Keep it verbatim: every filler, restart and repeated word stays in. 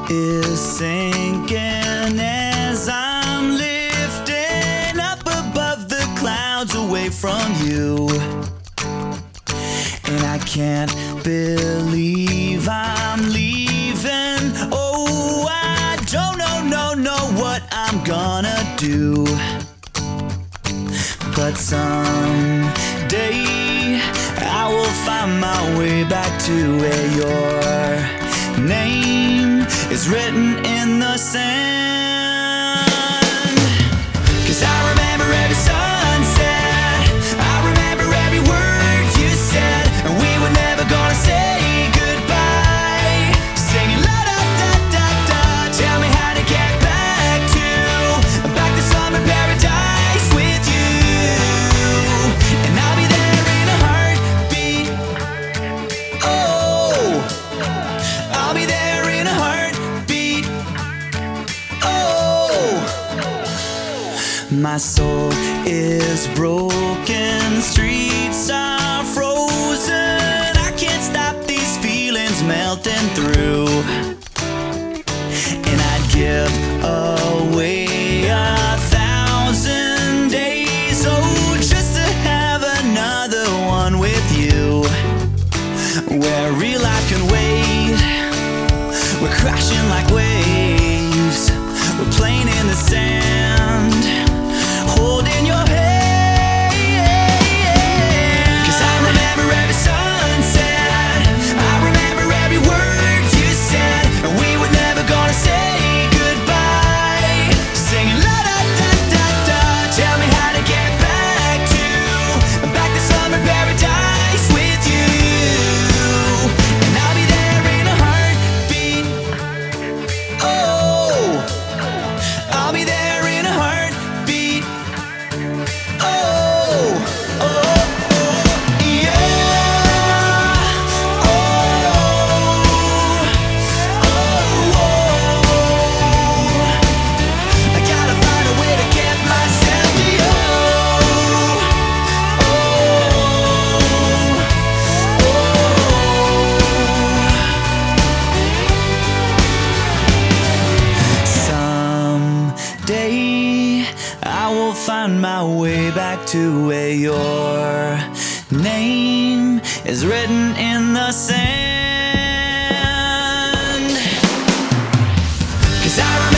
is sinking as I'm lifting up above the clouds away from you. And I can't believe I'm leaving. Oh, I don't know, no, know what I'm gonna do. But someday I will find my way back to where your name is written in the sand. 'Cause I remember every sunset, I remember every word you said, and we were never gonna say goodbye. Singing la da da da da, tell me how to get back to, back to summer paradise with you. And I'll be there in a heartbeat. Oh, I'll be there in a heartbeat. Oh, my soul is broken, streets are frozen. I can't stop these feelings melting through. And I'd give away a thousand days, oh, just to have another one with you, where real life can wait. We're crashing like waves, we're playing in the sand, holding your hand. 'Cause I remember every sunset, I remember every word you said, and we were never gonna say goodbye. Singing la da da da da, tell me how to get back to, back to summer paradise with you. And I'll be there in a heartbeat. Oh, I'll be there in a heartbeat. Oh, oh, oh, yeah. Oh, oh, oh. I gotta find a way to get myself to you. Oh, oh. Someday I will find my way back to where your name is written in the sand. 'Cause I remember